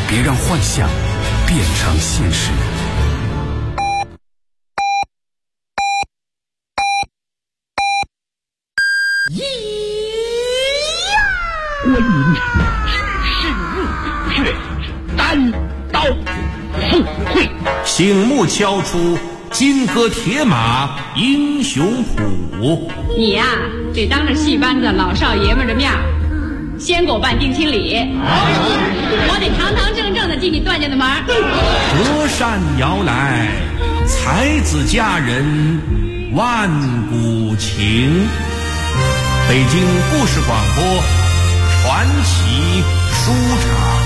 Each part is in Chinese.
别让幻想变成现实。 关云知事入却单刀赴会， 醒目敲出金戈铁马英雄谱。 你呀，得当着戏班子老少爷们的面先给我办定亲礼，我得堂堂正正的进你段家的门。 隔山摇来，才子佳人万古情。北京故事广播传奇书场。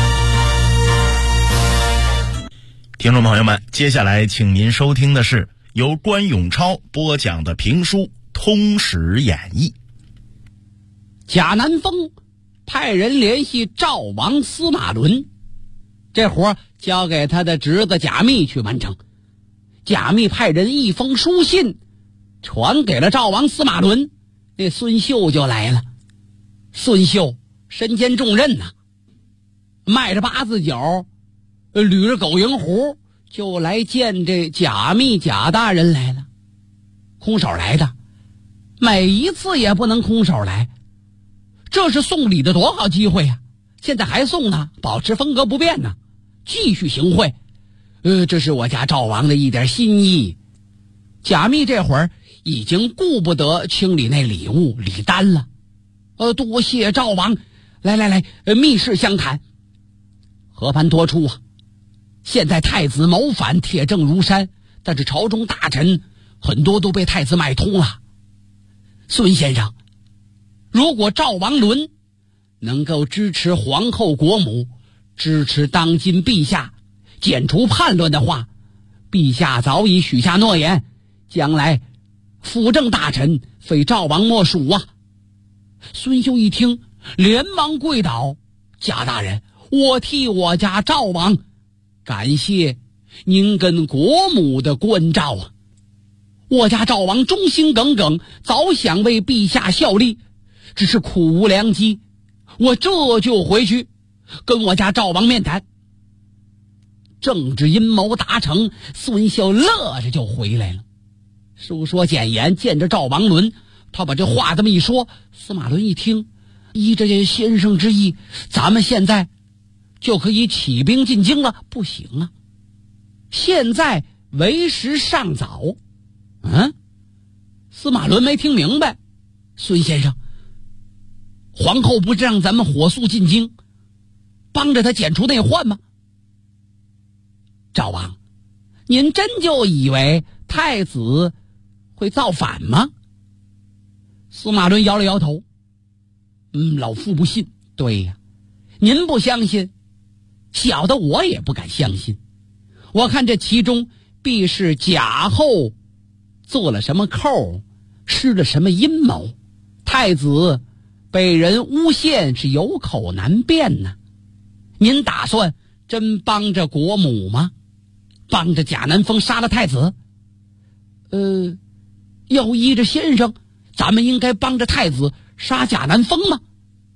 听众朋友们，接下来请您收听的是由关永超播讲的评书《通史演义》。 贾南风派人联系赵王司马伦，这活交给他的侄子贾密去完成。贾密派人一封书信传给了赵王司马伦，那孙秀就来了。孙秀身兼重任呐，迈着八字脚，捋着狗蝇胡，就来见这贾密贾大人来了。空手来的，每一次也不能空手来，这是送礼的多好机会啊！现在还送呢，保持风格不变呢，继续行贿。这是我家赵王的一点心意。贾密这会儿已经顾不得清理那礼物礼单了。多谢赵王，来，密室相谈。和盘托出啊，现在太子谋反，铁证如山，但是朝中大臣很多都被太子买通了。孙先生，如果赵王伦能够支持皇后国母，支持当今陛下，剪除叛乱的话，陛下早已许下诺言，将来辅政大臣非赵王莫属啊！孙秀一听，连忙跪倒：贾大人，我替我家赵王感谢您跟国母的关照啊！我家赵王忠心耿耿，早想为陛下效力，只是苦无良机，我这就回去跟我家赵王面谈。政治阴谋达成，孙秀乐着就回来了。书说简言，见着赵王伦，他把这话这么一说，司马伦一听，依着这先生之意，咱们现在就可以起兵进京了。不行啊，现在为时尚早。司马伦没听明白。孙先生，皇后不是让咱们火速进京，帮着他剪除内患吗？赵王，您真就以为太子会造反吗？司马伦摇了摇头。老夫不信。对呀，您不相信，小的我也不敢相信。我看这其中必是贾后做了什么扣，施了什么阴谋，太子被人诬陷，是有口难辩呢。您打算真帮着国母吗？帮着贾南风杀了太子？要依着先生，咱们应该帮着太子杀贾南风吗？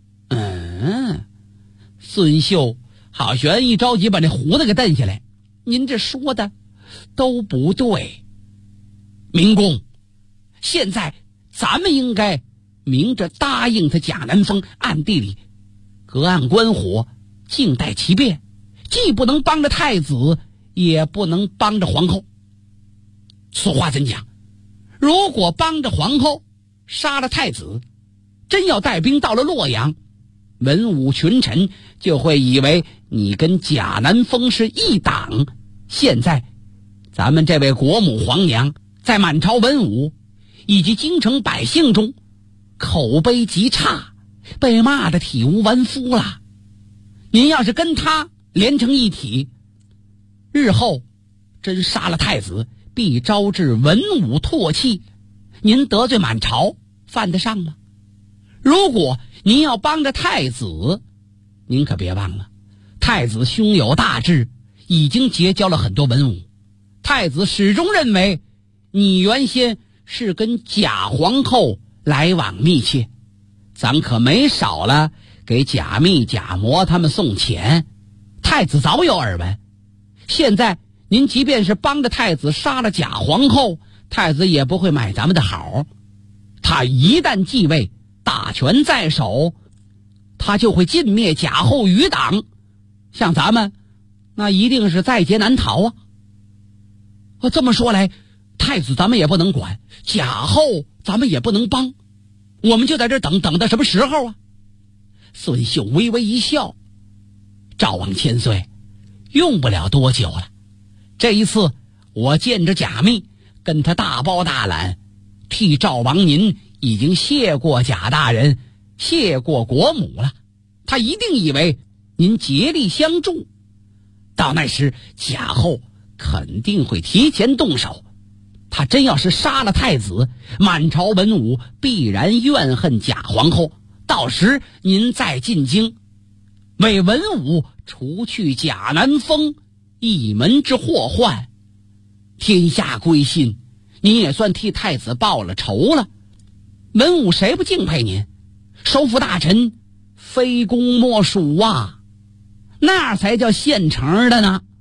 孙秀好悬一着急把这胡子给蹬下来。您这说的都不对。明公，现在咱们应该明着答应他贾南风，暗地里隔岸观火，静待其变，既不能帮着太子，也不能帮着皇后。俗话怎讲？如果帮着皇后杀了太子，真要带兵到了洛阳，文武群臣就会以为你跟贾南风是一党。现在咱们这位国母皇娘在满朝文武以及京城百姓中口碑极差，被骂得体无完肤了。您要是跟他连成一体，日后真杀了太子，必招致文武唾弃，您得罪满朝犯得上吗？如果您要帮着太子，您可别忘了，太子胸有大志，已经结交了很多文武。太子始终认为你原先是跟贾皇后来往密切，咱可没少了给贾密、贾模他们送钱。 太子早有耳闻，现在您即便是帮着太子杀了假皇后，太子也不会买咱们的好。他一旦继位，大权在手，他就会尽灭假后余党，像咱们那一定是在劫难逃啊。这么说来，太子咱们也不能管，假后咱们也不能帮，我们就在这等到什么时候啊？孙秀微微一笑，赵王千岁，用不了多久了。这一次我见着贾密，跟他大包大揽，替赵王您已经谢过贾大人，谢过国母了。他一定以为您竭力相助，到那时贾后肯定会提前动手。他真要是杀了太子，满朝文武必然怨恨贾皇后，到时您再进京，为文武除去贾南风一门之祸患，天下归心，您也算替太子报了仇了。文武谁不敬佩您？收服大臣非功莫属啊，那才叫现成的呢。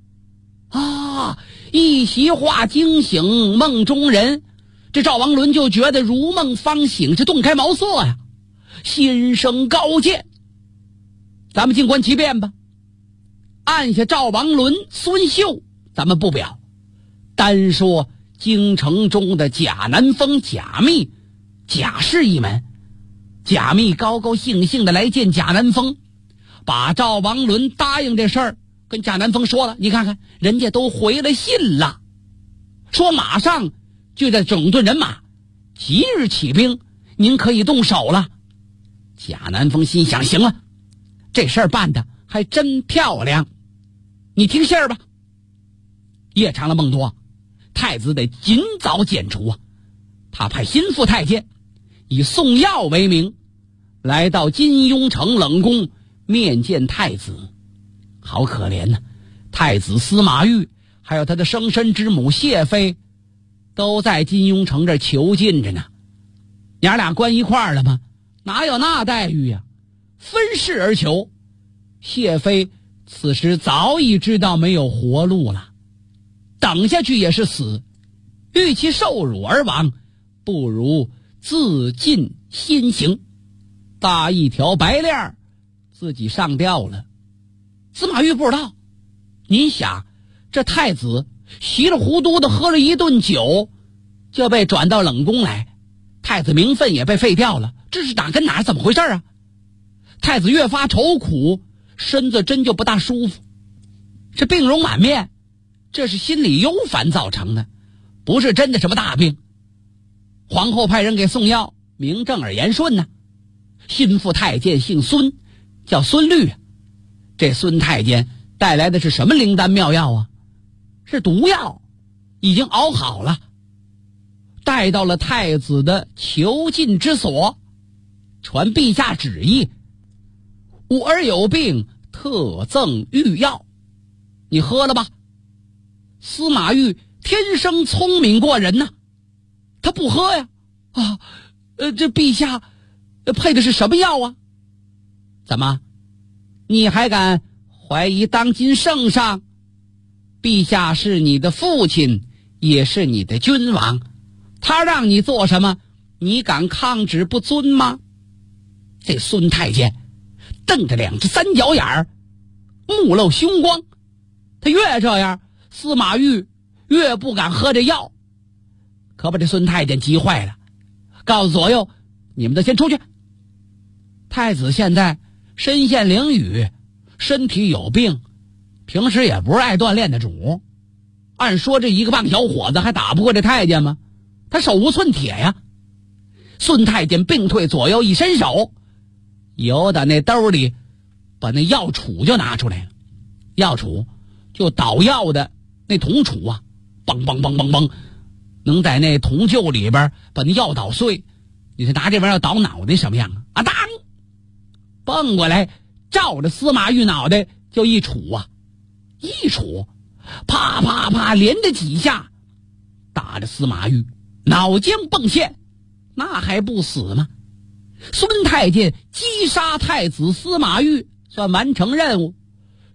一席话惊醒梦中人，这赵王伦就觉得如梦方醒，这顿开茅塞呀，心生高见。咱们静观其变吧。按下赵王伦、孙秀咱们不表，单说京城中的贾南风、贾密、贾氏一门。贾密高高兴兴的来见贾南风，把赵王伦答应这事儿跟贾南风说了。你看看人家都回了信了，说马上就在整顿人马，即日起兵，您可以动手了。贾南风心想，行了，这事儿办的还真漂亮，你听信儿吧。夜长了梦多，太子得尽早剪除啊。他派心腹太监以送药为名，来到金庸城冷宫面见太子。好可怜呢，太子司马懿还有他的生身之母谢妃都在金庸城这囚禁着呢。娘俩关一块儿了吗？哪有那待遇呀？分事而囚。谢妃此时早已知道没有活路了，等下去也是死，与其受辱而亡，不如自尽先行。大一条白链自己上吊了。司马懿不知道，您想这太子稀里糊涂的喝了一顿酒就被转到冷宫来，太子名分也被废掉了，这是哪跟哪怎么回事啊？太子越发愁苦，身子真就不大舒服，这病容满面，这是心理忧烦造成的，不是真的什么大病。皇后派人给送药，名正而言顺呢。心腹太监姓孙，叫孙律。这孙太监带来的是什么灵丹妙药啊？是毒药，已经熬好了，带到了太子的囚禁之所，传陛下旨意，吾儿有病，特赠御药，你喝了吧。司马懿天生聪明过人呐，他不喝呀。这陛下配的是什么药啊？怎么你还敢怀疑当今圣上？陛下是你的父亲，也是你的君王，他让你做什么，你敢抗旨不遵吗？这孙太监瞪着两只三角眼儿，目露凶光。他越这样，司马懿越不敢喝这药，可把这孙太监急坏了，告诉左右，你们都先出去。太子现在身陷囹圄，身体有病，平时也不是爱锻炼的主。按说这一个棒小伙子还打不过这太监吗？他手无寸铁呀。孙太监病退左右一伸手，由打那兜里把那药杵就拿出来了。药杵就捣药的那铜杵啊，嘣嘣嘣嘣嘣，能在那铜臼里边把那药捣碎。你是拿这玩意儿捣脑袋什么样啊？当蹦过来，照着司马懿脑袋就一杵啊，一杵，啪啪啪连着几下，打着司马懿脑浆迸现，那还不死吗？孙太监击杀太子司马懿算完成任务，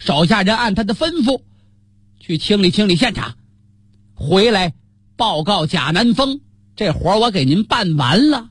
手下人按他的吩咐去清理现场，回来报告贾南风，这活我给您办完了。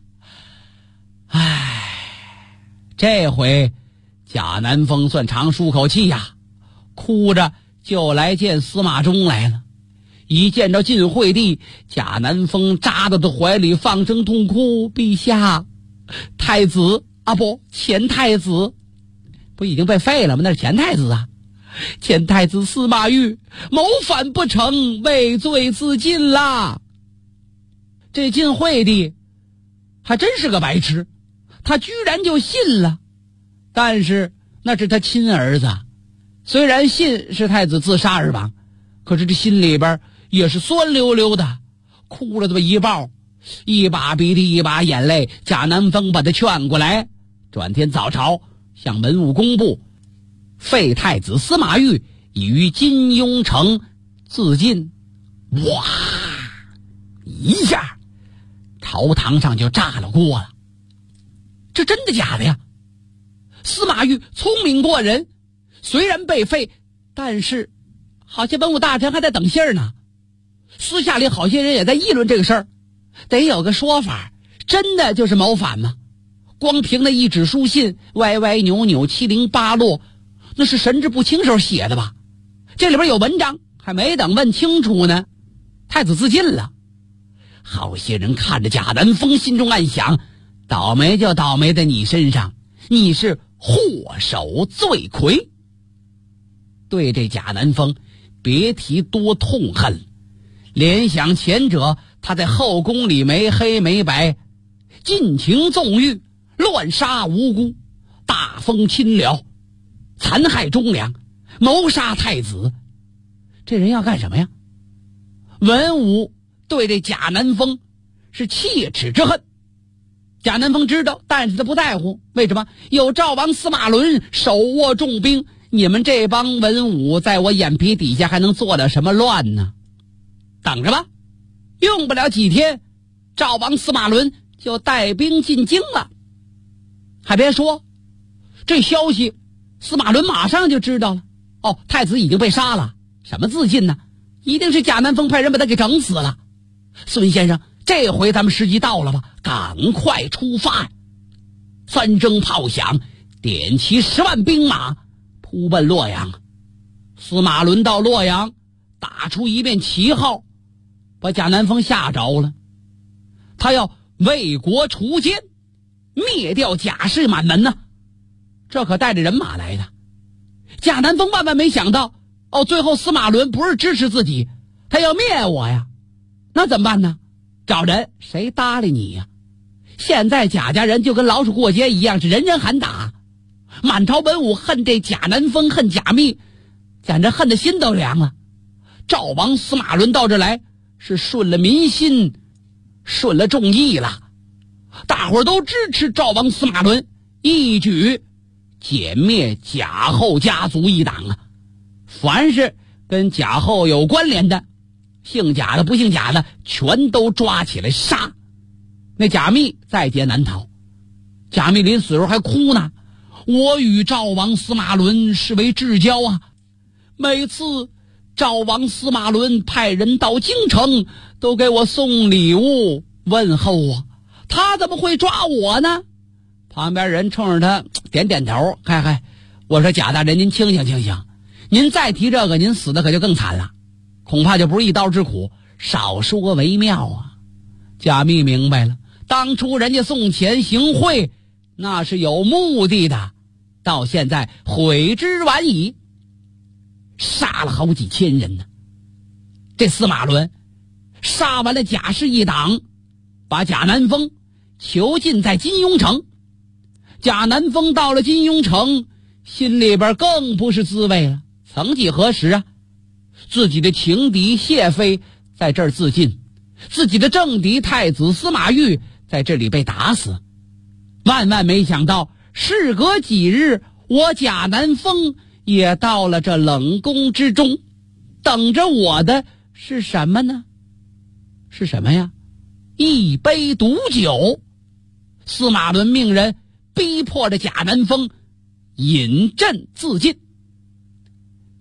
这回贾南风算长舒口气呀，哭着就来见司马衷来了。一见着晋惠帝，贾南风扎到他怀里放声痛哭：陛下，太子啊，不，前太子不已经被废了吗？那是前太子啊。前太子司马懿谋反不成，畏罪自尽啦。这晋惠帝还真是个白痴，他居然就信了。但是那是他亲儿子，虽然信是太子自杀而亡，可是这心里边也是酸溜溜的，哭了这么一抱，一把鼻涕一把眼泪。贾南风把他劝过来，转天早朝向文武公布，废太子司马懿已于金庸城自尽。哇，一下朝堂上就炸了锅了。这真的假的呀？司马懿聪明过人，虽然被废，但是好些文武大臣还在等信儿呢。私下里好些人也在议论这个事儿，得有个说法，真的就是谋反吗？光凭那一纸书信，歪歪扭扭，七零八落，那是神志不清时候写的吧？这里边有文章，还没等问清楚呢，太子自尽了。好些人看着贾南风，心中暗想：倒霉就倒霉在你身上，你是祸首罪魁。对这贾南风别提多痛恨，联想前者他在后宫里没黑没白，尽情纵欲，乱杀无辜，大封亲僚，残害忠良，谋杀太子。这人要干什么呀？文武对这贾南风是切齿之恨。贾南风知道，但是他不在乎。为什么？有赵王司马伦手握重兵，你们这帮文武在我眼皮底下还能做了什么乱呢？等着吧，用不了几天，赵王司马伦就带兵进京了。还别说，这消息司马伦马上就知道了。哦，太子已经被杀了。什么自尽呢？一定是贾南风派人把他给整死了。孙先生，这回咱们时机到了吧？赶快出发！三声炮响，点齐10万兵马，扑奔洛阳。司马伦到洛阳，打出一面旗号，把贾南风吓着了。他要为国除奸，灭掉贾氏满门呢。这可带着人马来的。贾南风万万没想到，最后司马伦不是支持自己，他要灭我呀。那怎么办呢？找人，谁搭理你呀？现在贾家人就跟老鼠过街一样，是人人喊打。满朝文武恨这贾南风，恨贾密，简直恨得心都凉了。赵王司马伦到这来，是顺了民心，顺了众议了。大伙儿都支持赵王司马伦，一举歼灭贾后家族一党啊！凡是跟贾后有关联的，姓贾的不姓贾的，全都抓起来杀。那贾密在劫难逃，贾密临死时候还哭呢：我与赵王司马伦是为至交啊！每次赵王司马伦派人到京城，都给我送礼物问候我，他怎么会抓我呢？旁边人冲着他点点头：嗨，我说贾大人，您清醒，您再提这个，您死的可就更惨了，恐怕就不是一刀之苦，少说为妙啊。贾密明白了，当初人家送钱行贿，那是有目的的，到现在悔之晚矣，杀了好几千人呢。这司马伦杀完了贾氏一党，把贾南风囚禁在金庸城。贾南风到了金庸城，心里边更不是滋味了。曾几何时啊，自己的情敌谢妃在这儿自尽，自己的政敌太子司马懿在这里被打死。万万没想到，事隔几日，我贾南风也到了这冷宫之中，等着我的是什么呢？是什么呀？一杯毒酒。司马伦命人逼迫着贾南风饮鸩自尽。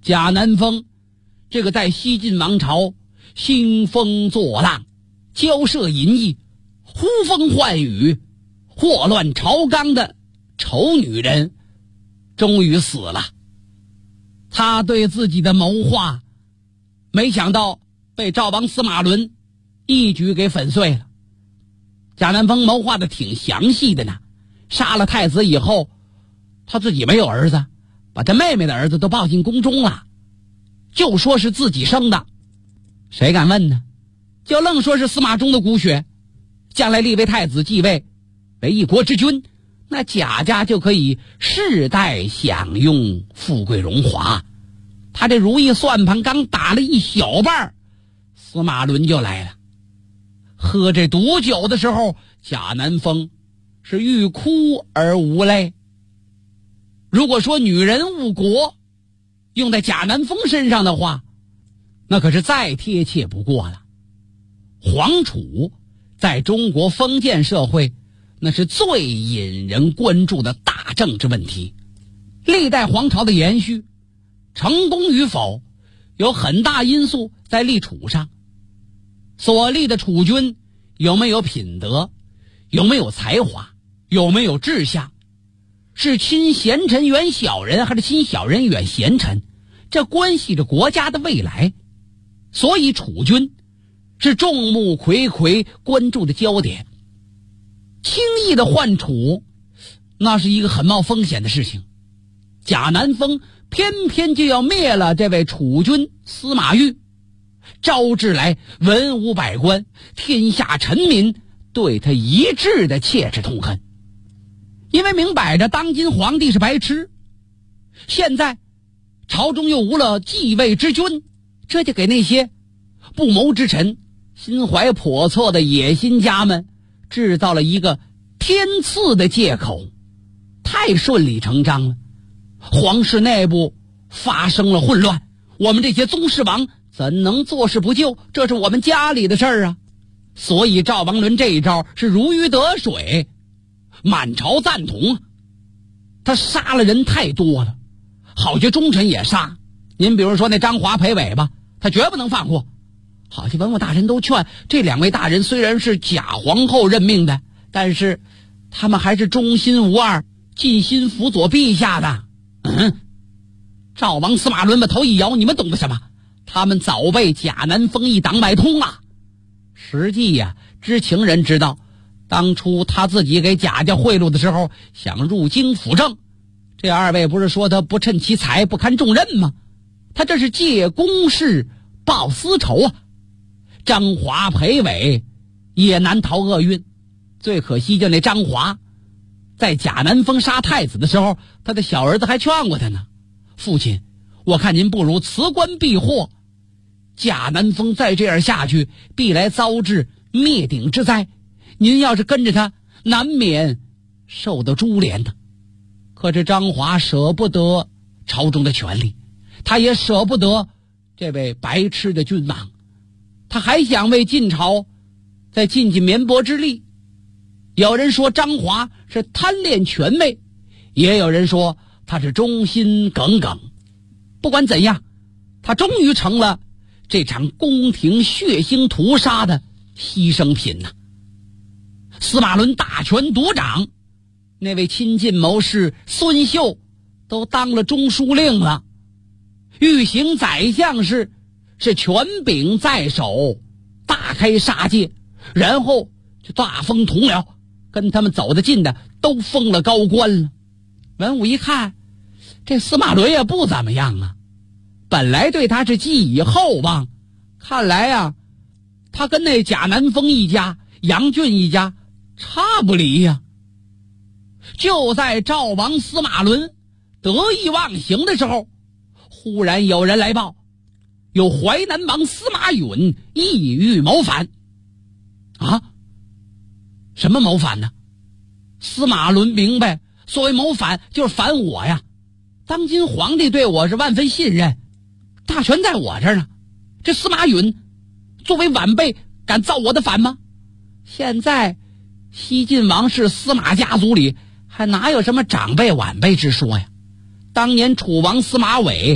贾南风这个在西晋王朝兴风作浪、交涉淫逸、呼风唤雨、祸乱朝纲的丑女人终于死了。他对自己的谋划没想到被赵王司马伦一举给粉碎了。贾南风谋划的挺详细的呢，杀了太子以后，他自己没有儿子，把他妹妹的儿子都抱进宫中了，就说是自己生的，谁敢问呢？就愣说是司马衷的骨血，将来立为太子继位为一国之君，那贾家就可以世代享用富贵荣华。他这如意算盘刚打了一小半，司马伦就来了。喝这毒酒的时候，贾南风是欲哭而无泪。如果说女人误国用在贾南风身上的话，那可是再贴切不过了。皇储在中国封建社会那是最引人关注的大政治问题。历代皇朝的延续成功与否有很大因素在立储上。所立的储君有没有品德，有没有才华，有没有志向，是亲贤臣远小人还是亲小人远贤臣，这关系着国家的未来。所以储君是众目睽睽关注的焦点。轻易的换储那是一个很冒风险的事情。贾南风偏偏就要灭了这位储君司马昱，招致来文武百官、天下臣民对他一致的切齿痛恨。因为明摆着当今皇帝是白痴，现在朝中又无了继位之君，这就给那些不谋之臣、心怀叵测的野心家们制造了一个天赐的借口，太顺理成章了。皇室内部发生了混乱，我们这些宗室王怎能坐视不救？这是我们家里的事儿啊！所以赵王伦这一招是如鱼得水，满朝赞同。他杀了人太多了，好些忠臣也杀。您比如说那张华、裴伟吧，他绝不能放过。好些文武大臣都劝这两位大人虽然是贾皇后任命的，但是他们还是忠心无二，尽心辅佐陛下的。赵王司马伦把头一摇，你们懂得什么？他们早被贾南风一党买通了。实际呀，知情人知道，当初他自己给贾家贿赂的时候，想入京辅政，这二位不是说他不称其才，不堪重任吗？他这是借公事报私仇啊！张华、裴伟也难逃厄运。最可惜就那张华，在贾南风杀太子的时候，他的小儿子还劝过他呢，父亲，我看您不如辞官避祸。贾南风再这样下去，必来遭致灭顶之灾，您要是跟着他，难免受到株连的。可是张华舍不得朝中的权力，他也舍不得这位白痴的君王，他还想为晋朝再尽尽绵薄之力。有人说张华是贪恋权位，也有人说他是忠心耿耿。不管怎样，他终于成了这场宫廷血腥屠杀的牺牲品呐。司马伦大权独掌，那位亲近谋士孙秀都当了中书令了，御行宰相是权柄在手，大开杀戒，然后就大封同僚，跟他们走得近的都封了高官了。文武一看，这司马伦也不怎么样啊，本来对他是寄以厚望，看来啊，他跟那贾南风一家、杨俊一家差不离呀。就在赵王司马伦得意忘形的时候，忽然有人来报，有淮南王司马允意欲谋反。啊？什么谋反呢？司马伦明白，所谓谋反就是反我呀。当今皇帝对我是万分信任，大权在我这儿呢。这司马允作为晚辈敢造我的反吗？现在西晋王室司马家族里还哪有什么长辈晚辈之说呀？当年楚王司马玮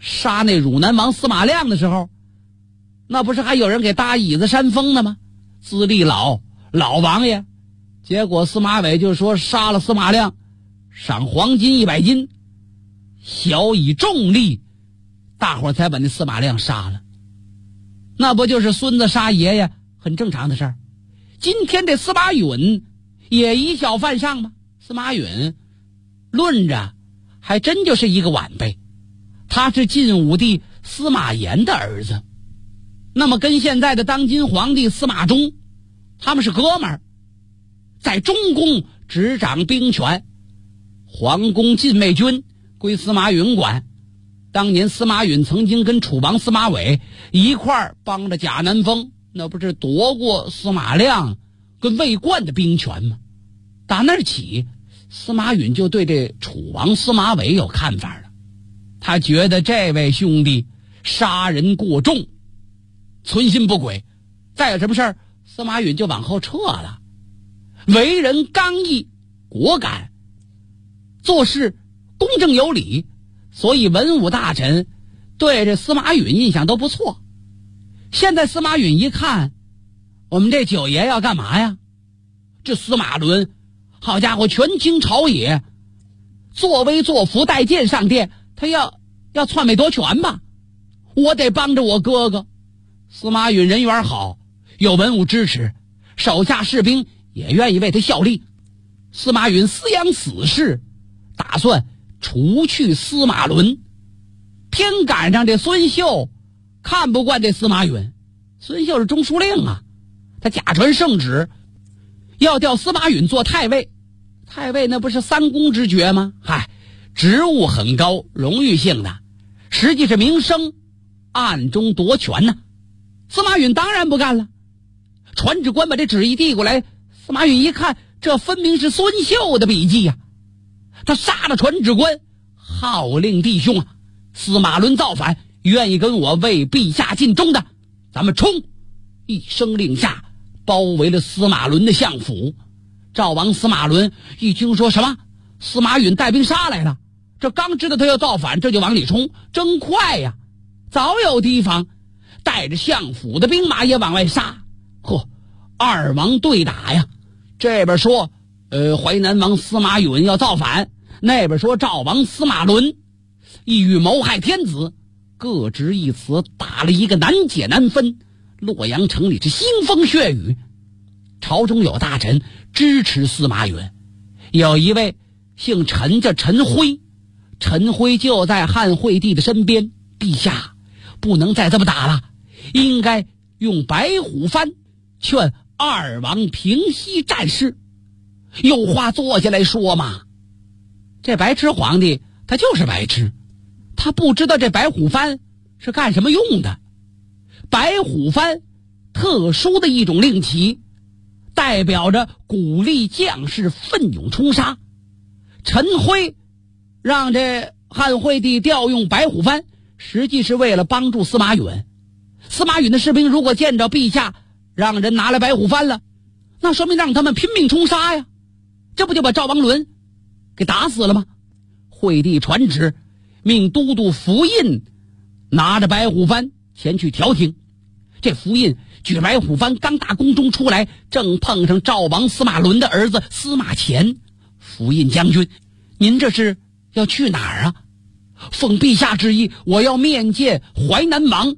杀那汝南王司马亮的时候，那不是还有人给搭椅子扇风呢吗？资历老王爷。结果司马伟就说杀了司马亮赏黄金100斤，小以重利，大伙才把那司马亮杀了。那不就是孙子杀爷爷，很正常的事儿。今天这司马允也以小犯上吗？司马允论着还真就是一个晚辈，他是晋武帝司马炎的儿子，那么跟现在的当今皇帝司马衷他们是哥们儿，在中宫执掌兵权，皇宫禁卫军归司马允管。当年司马允曾经跟楚王司马伟一块儿帮着贾南风，那不是夺过司马亮跟魏冠的兵权吗？打那儿起，司马允就对这楚王司马伟有看法了。他觉得这位兄弟杀人过重，存心不轨，再有什么事儿，司马允就往后撤了。为人刚毅果敢，做事公正有理，所以文武大臣对这司马允印象都不错。现在司马允一看，我们这九爷要干嘛呀？这司马伦，好家伙，权倾朝野，作威作福，带剑上殿，他要篡位夺权吧？我得帮着我哥哥。司马允人缘好，有文武支持，手下士兵也愿意为他效力。司马允思量此事，打算除去司马伦。偏赶上这孙秀看不惯这司马允，孙秀是中书令啊，他假传圣旨要调司马允做太尉。太尉那不是三公之爵吗？职务很高，荣誉性的，实际是名声，暗中夺权呢。司马允当然不干了，传旨官把这旨意递过来，司马允一看，这分明是孙秀的笔迹呀。他杀了传旨官，号令弟兄啊，司马伦造反，愿意跟我为陛下尽忠的，咱们冲！一声令下，包围了司马伦的相府。赵王司马伦一听说什么司马允带兵杀来了，这刚知道他要造反，这就往里冲，真快呀！早有提防，带着相府的兵马也往外杀。二王对打呀，这边说淮南王司马允要造反，那边说赵王司马伦意欲谋害天子，各执一词，打了一个难解难分。洛阳城里是腥风血雨，朝中有大臣支持司马允，有一位姓陈叫陈辉，陈辉就在汉惠帝的身边。陛下不能再这么打了，应该用白虎幡劝二王平息战事。有话坐下来说嘛。这白痴皇帝他就是白痴，他不知道这白虎幡是干什么用的。白虎幡特殊的一种令旗，代表着鼓励将士奋勇冲杀。陈辉让这汉惠帝调用白虎幡，实际是为了帮助司马允。司马允的士兵如果见着陛下让人拿来白虎幡了，那说明让他们拼命冲杀呀，这不就把赵王伦给打死了吗？惠帝传旨，命都督符印拿着白虎幡前去调停。这符印举白虎幡刚打宫中出来，正碰上赵王司马伦的儿子司马乾。符印将军，您这是要去哪儿啊？奉陛下之意，我要面见淮南王。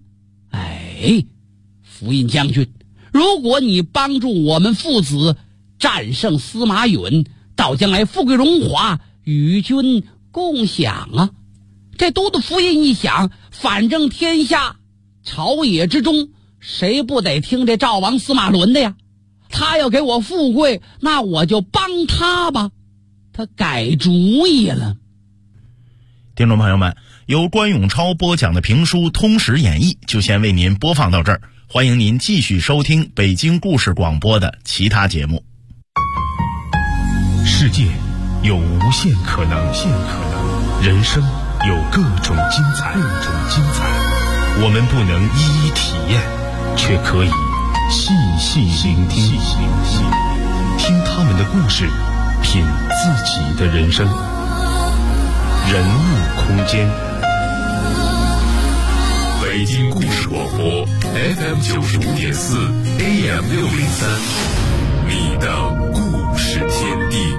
符印将军，如果你帮助我们父子战胜司马允，到将来富贵荣华与君共享啊。这都督符印一想，反正天下朝野之中谁不得听这赵王司马伦的呀？他要给我富贵，那我就帮他吧。他改主意了。 听众朋友们，由关永超播讲的评书《通史演义》就先为您播放到这儿，欢迎您继续收听北京故事广播的其他节目。 世界有无限可能，人生有各种精彩，我们不能一一体验，却可以细细聆听，听他们的故事，品自己的人生。人物空间， 播 FM 95.4 AM 603，你的故事天地。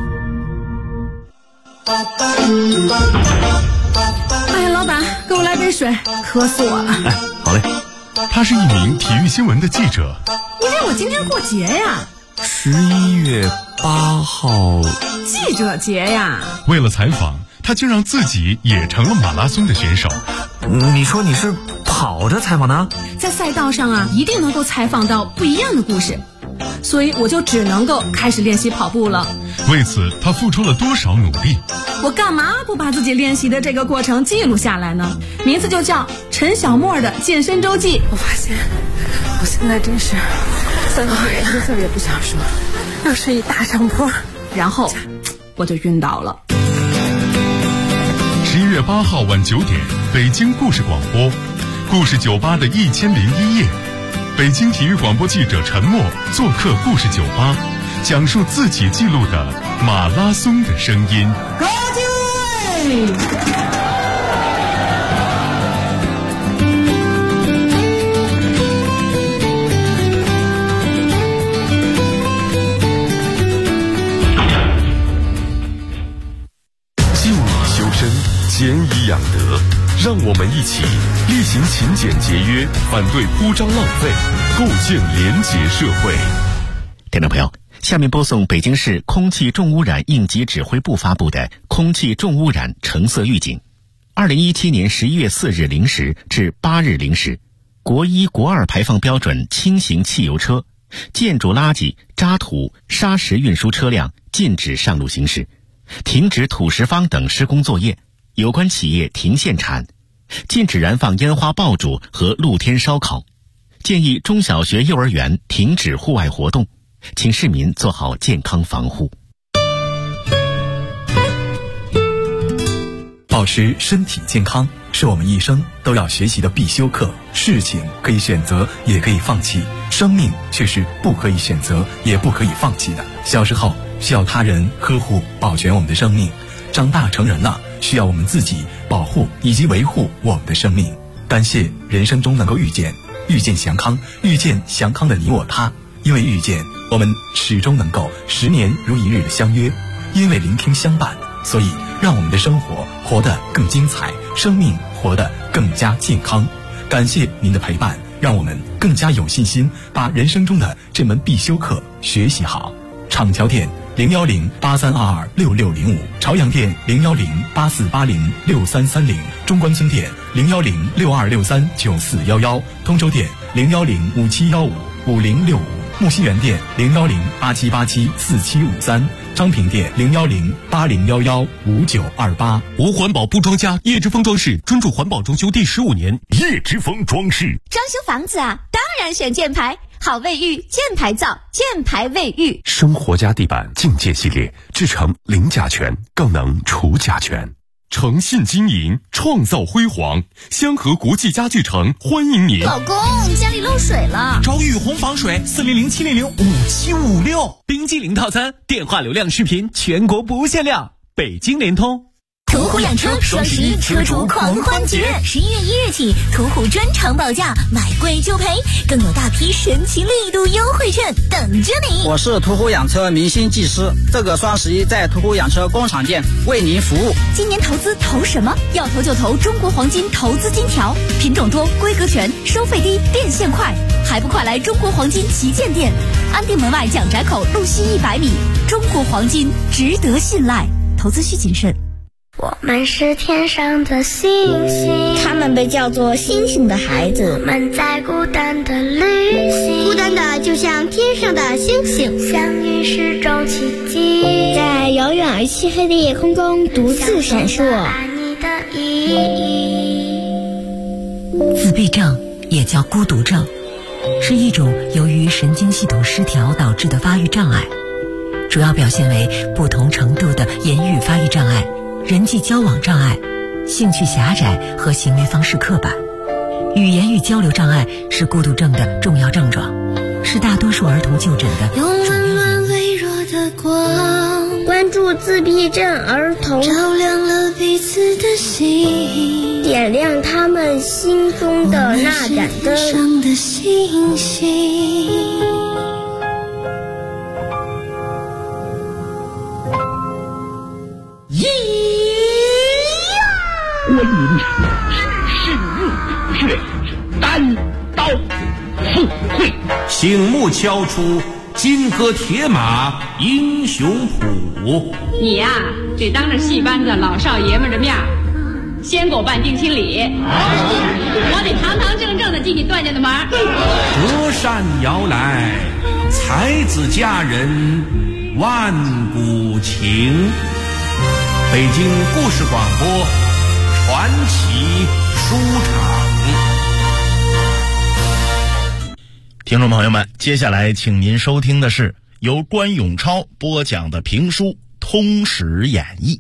哎呀，老板，给我来杯水，渴死我了。 哎，好嘞。 他是一名体育新闻的记者。 你让我今天过节呀 ？11月8号， 记者节呀。 为了采访，他竟让自己也成了马拉松的选手。 你说你是跑着采访的？ 在赛道上啊，一定能够采访到不一样的故事，所以我就只能够开始练习跑步了。 为此，他付出了多少努力？ 我干嘛不把自己练习的这个过程记录下来呢？名字就叫陈小沫的健身周记。我发现我现在真是3个一个字也不想说，又是一大上坡，然后我就晕倒了。 11月8号晚9点，北京故事广播，故事酒吧的1001夜，北京体育广播记者陈默做客故事酒吧，讲述自己记录的马拉松的声音。 高进位！ 敬以修身，俭以养德，让我们一起厉行勤俭节约，反对铺张浪费，构建廉洁社会。 听众朋友，下面播送北京市空气重污染应急指挥部发布的空气重污染橙色预警。2017年11月4日0时至8日0时，国1、国2排放标准轻型汽油车、建筑垃圾、渣土、砂石运输车辆禁止上路行驶，停止土石方等施工作业，有关企业停限产，禁止燃放烟花爆竹和露天烧烤，建议中小学、幼儿园停止户外活动，请市民做好健康防护。 保持身体健康是我们一生都要学习的必修课。事情可以选择，也可以放弃，生命却是不可以选择，也不可以放弃的。小时候需要他人呵护保全我们的生命，长大成人了需要我们自己保护以及维护我们的生命。感谢人生中能够遇见祥康，遇见祥康的你我他。因为遇见，我们始终能够10年如一日的相约；因为聆听相伴，所以让我们的生活活得更精彩，生命活得更加健康。感谢您的陪伴，让我们更加有信心把人生中的这门必修课学习好。厂桥店010-8322-6605，朝阳店010-8480-6330，中关村店010-6263-9411，通州店010-5715-5065，木樨园店010-8787-4753，昌平店010-8011-5928。 无环保不装家，叶之峰装饰专注环保装修第15年。叶之峰装饰装修房子啊，当然选箭牌，好卫浴，箭牌造，箭牌卫浴。 生活家地板境界系列，制成零甲醛，更能除甲醛。诚信经营，创造辉煌。香河国际家具城欢迎您。 老公，家里漏水了， 找雨虹防水，400-700-5756。冰激凌套餐，电话流量视频全国不限量。北京联通。 途虎养车双11车主狂欢节，11月1日起，途虎专场保价，买贵就赔，更有大批神奇力度优惠券等着你。 我是途虎养车明星技师，这个双11在途虎养车工厂店为您服务。 今年投资投什么？要投就投中国黄金投资金条，品种多，规格全，收费低，变现快，还不快来中国黄金旗舰店，安定门外蒋宅口路西100米。中国黄金值得信赖，投资需谨慎。 我们是天上的星星， 他们被叫做星星的孩子。 我们在孤单的旅行， 孤单的就像天上的星星， 相遇是种奇迹， 在遥远而漆黑的夜空中独自闪烁。 你的意义。 自闭症也叫孤独症，是一种由于神经系统失调导致的发育障碍，主要表现为不同程度的言语发育障碍、人际交往障碍、兴趣狭窄和行为方式刻板。语言与交流障碍是孤独症的重要症状，是大多数儿童就诊的主要原因。 用温暖微弱的光， 关关注自闭症儿童， 照亮了彼此的心， 点亮他们心中的那盏灯。 上的星星。 关云是日月单刀赴会， 醒目敲出金戈铁马英雄谱。 你呀，得当着戏班子老少爷们的面先给我办定亲礼，我得堂堂正正的进你段家的门。 折扇摇来，才子佳人万古情。北京故事广播传奇书场。 听众朋友们，接下来请您收听的是由关永超播讲的评书《通史演义》。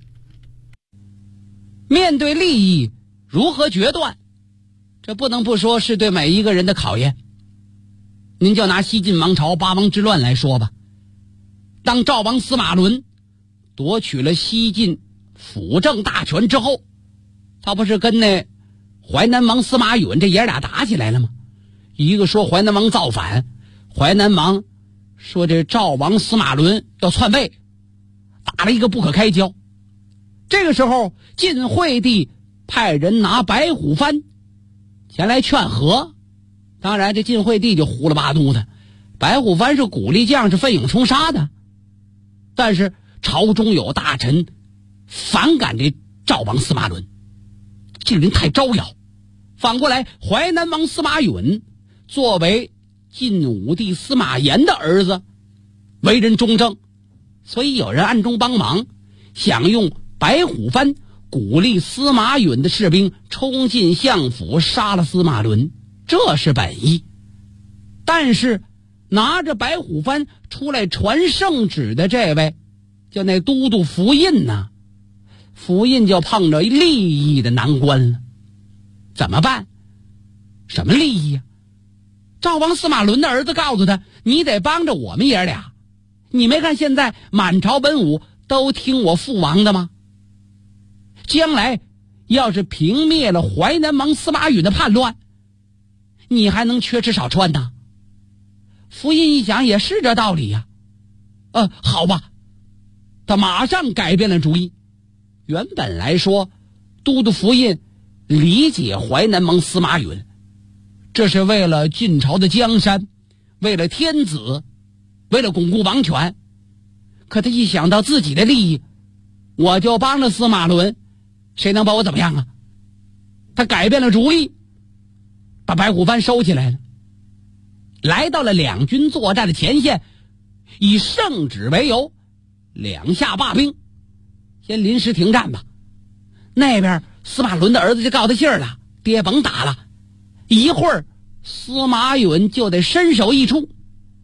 面对利益如何决断，这不能不说是对每一个人的考验。您就拿西晋王朝八王之乱来说吧，当赵王司马伦夺取了西晋辅政大权之后，他不是跟那淮南王司马允这爷俩打起来了吗？一个说淮南王造反，淮南王说这赵王司马伦要篡位，打了一个不可开交。这个时候晋惠帝派人拿白虎幡前来劝和，当然这晋惠帝就胡了八嘟的，白虎幡是鼓励将士奋勇冲杀的，但是朝中有大臣反感这赵王司马伦，这人太招摇。反过来淮南王司马允作为晋武帝司马炎的儿子，为人忠正，所以有人暗中帮忙，想用白虎幡鼓励司马允的士兵冲进相府杀了司马伦，这是本意。但是拿着白虎幡出来传圣旨的这位叫那都督符印呢，符印就碰着利益的难关了。怎么办？什么利益啊？赵王司马伦的儿子告诉他，你得帮着我们爷俩，你没看现在满朝文武都听我父王的吗？将来要是平灭了淮南王司马允的叛乱，你还能缺吃少穿呢？符印一想也是这道理呀。好吧，他马上改变了主意。原本来说都督符印理解淮南王司马允，这是为了晋朝的江山，为了天子，为了巩固王权。可他一想到自己的利益，我就帮了司马伦，谁能把我怎么样啊？他改变了主意，把白虎幡收起来了，来到了两军作战的前线，以圣旨为由，两下罢兵，先临时停战吧。那边司马伦的儿子就告他信儿了，爹甭打了，一会儿司马允就得身首异处。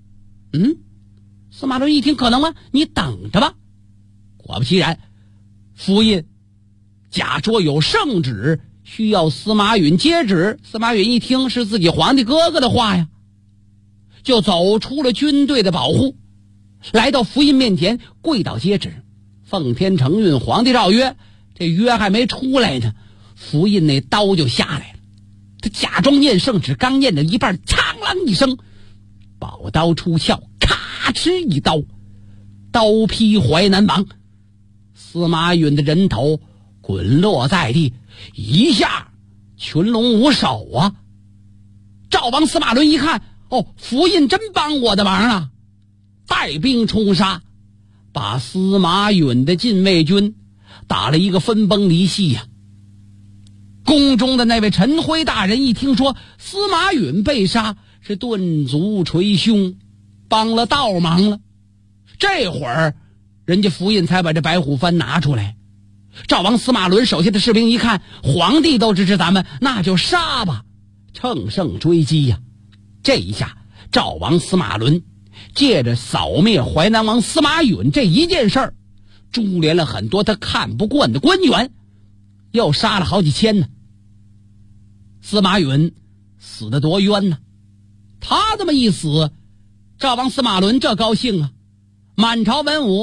司马伦一听，可能吗？你等着吧。果不其然，符印假说有圣旨需要司马允接旨，司马允一听是自己皇帝哥哥的话呀，就走出了军队的保护，来到符印面前跪倒接旨。奉天承运，皇帝诏曰，这约还没出来呢，符印那刀就下来了。他假装念圣旨，刚念到一半，苍啷一声，宝刀出鞘，咔哧一刀，刀劈淮南王。司马允的人头滚落在地，一下群龙无首啊！赵王司马伦一看，符印真帮我的忙啊，带兵冲杀，把司马允的禁卫军打了一个分崩离析呀。宫中的那位陈辉大人一听说司马允被杀，是顿足捶胸，帮了倒忙了。这会儿人家符印才把这白虎幡拿出来。赵王司马伦手下的士兵一看，皇帝都支持咱们，那就杀吧，乘胜追击呀。这一下赵王司马伦借着扫灭淮南王司马允这一件事儿，株连了很多他看不惯的官员，又杀了好几千呢。司马允死得多冤呢，他这么一死，赵王司马伦这高兴啊，满朝文武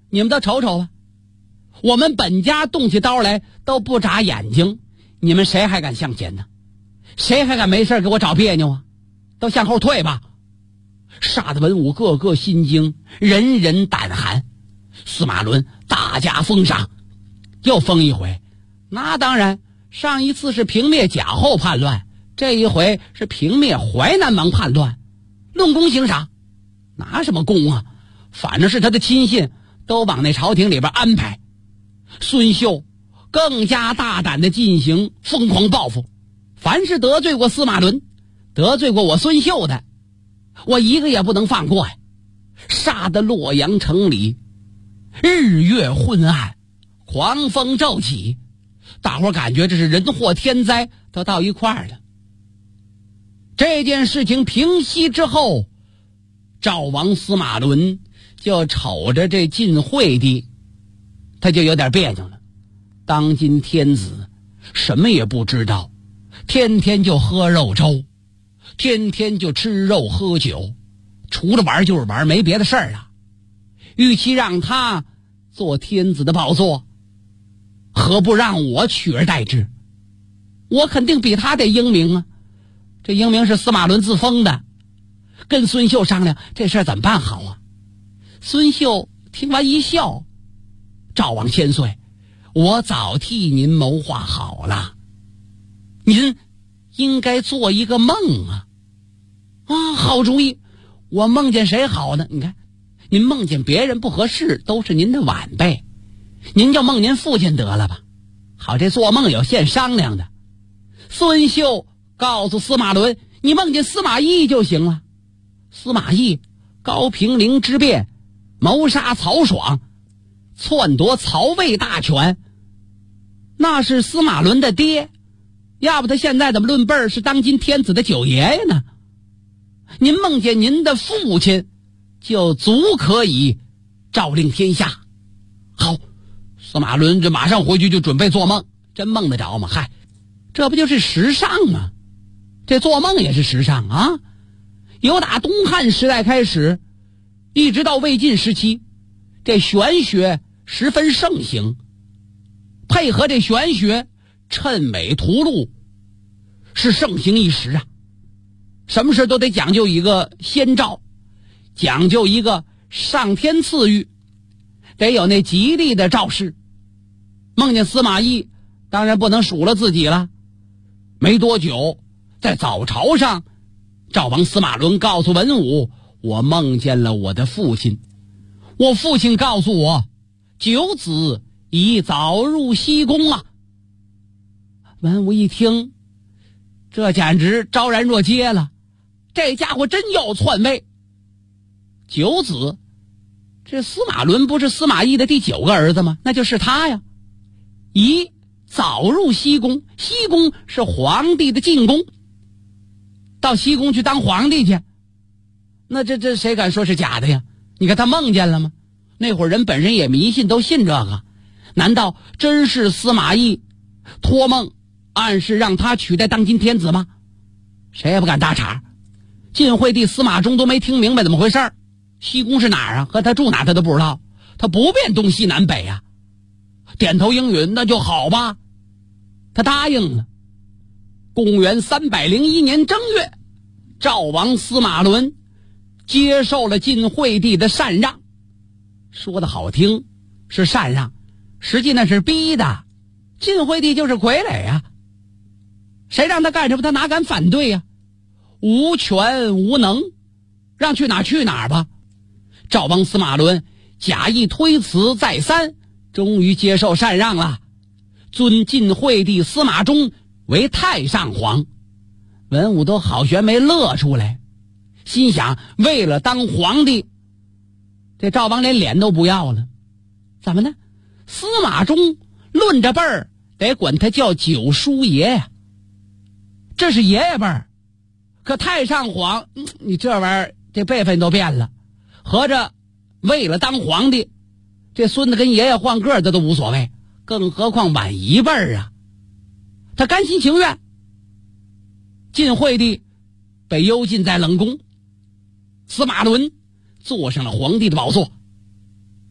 你们都瞅瞅吧，我们本家动起刀来都不眨眼睛，你们谁还敢向前呢？谁还敢没事给我找别扭啊？都向后退吧！杀得文武个个心惊，人人胆寒。司马伦大加封赏，又封一回。那当然，上一次是平灭贾后叛乱，这一回是平灭淮南王叛乱，论功行赏。拿什么功啊？反正是他的亲信都往那朝廷里边安排。孙秀更加大胆地进行疯狂报复，凡是得罪过司马伦、得罪过我孙秀的，我一个也不能放过呀！杀得洛阳城里日月昏暗，狂风骤起，大伙感觉这是人祸天灾都到一块儿了。这件事情平息之后，赵王司马伦就瞅着这晋惠帝，他就有点别扭了。当今天子什么也不知道，天天就喝肉粥，天天就吃肉喝酒，除了玩就是玩，没别的事儿啊。与其让他做天子的宝座，何不让我取而代之？我肯定比他得英明啊！这英明是司马伦自封的。跟孙秀商量这事儿怎么办好啊？孙秀听完一笑：“赵王千岁，我早替您谋划好了，您应该做一个梦啊！啊，好主意！我梦见谁好呢？你看，您梦见别人不合适，都是您的晚辈，您就梦您父亲得了吧。好，这做梦有现商量的。孙秀告诉司马伦，你梦见司马懿就行了。司马懿高平陵之变，谋杀曹爽，篡夺曹魏大权，那是司马伦的爹，要不他现在怎么论辈儿是当今天子的九爷爷呢？您梦见您的父亲就足可以诏令天下。好，司马伦这马上回去就准备做梦，真梦得着吗？嗨，这不就是时尚吗？这做梦也是时尚啊！由打东汉时代开始，一直到魏晋时期，这玄学十分盛行。配合这玄学，谶纬图录是盛行一时啊。什么事都得讲究一个先兆，讲究一个上天赐予，得有那吉利的兆示。梦见司马懿，当然不能数落自己了。没多久，在早朝上，赵王司马伦告诉文武，我梦见了我的父亲，我父亲告诉我，九子已早入西宫啊。文武一听，这简直昭然若揭了，这家伙真要篡位。九子，这司马伦不是司马懿的第9个儿子吗？那就是他呀。已早入西宫，西宫是皇帝的进宫，到西宫去当皇帝去，那这谁敢说是假的呀？你看他梦见了吗？那会儿人本身也迷信，都信这个，难道真是司马懿托梦暗示让他取代当今天子吗？谁也不敢搭茬。晋惠帝司马衷都没听明白怎么回事，西宫是哪儿啊？和他住哪他都不知道，他不便东西南北啊。点头应允，那就好吧，他答应了。公元301年正月，赵王司马伦接受了晋惠帝的禅让。说的好听是禅让，实际那是逼的。晋惠帝就是傀儡啊，谁让他干什么他哪敢反对呀？无权无能，让去哪去哪吧。赵王司马伦假意推辞再三，终于接受禅让了，尊晋惠帝司马衷为太上皇。文武都好悬没乐出来，心想为了当皇帝，这赵王连脸都不要了。怎么呢？司马衷论着辈儿得管他叫九叔爷呀，这是爷爷辈儿。可太上皇，你这玩意儿这辈分都变了，合着为了当皇帝，这孙子跟爷爷换个的都无所谓，更何况晚一辈儿啊。他甘心情愿。晋惠帝被幽禁在冷宫，司马伦坐上了皇帝的宝座。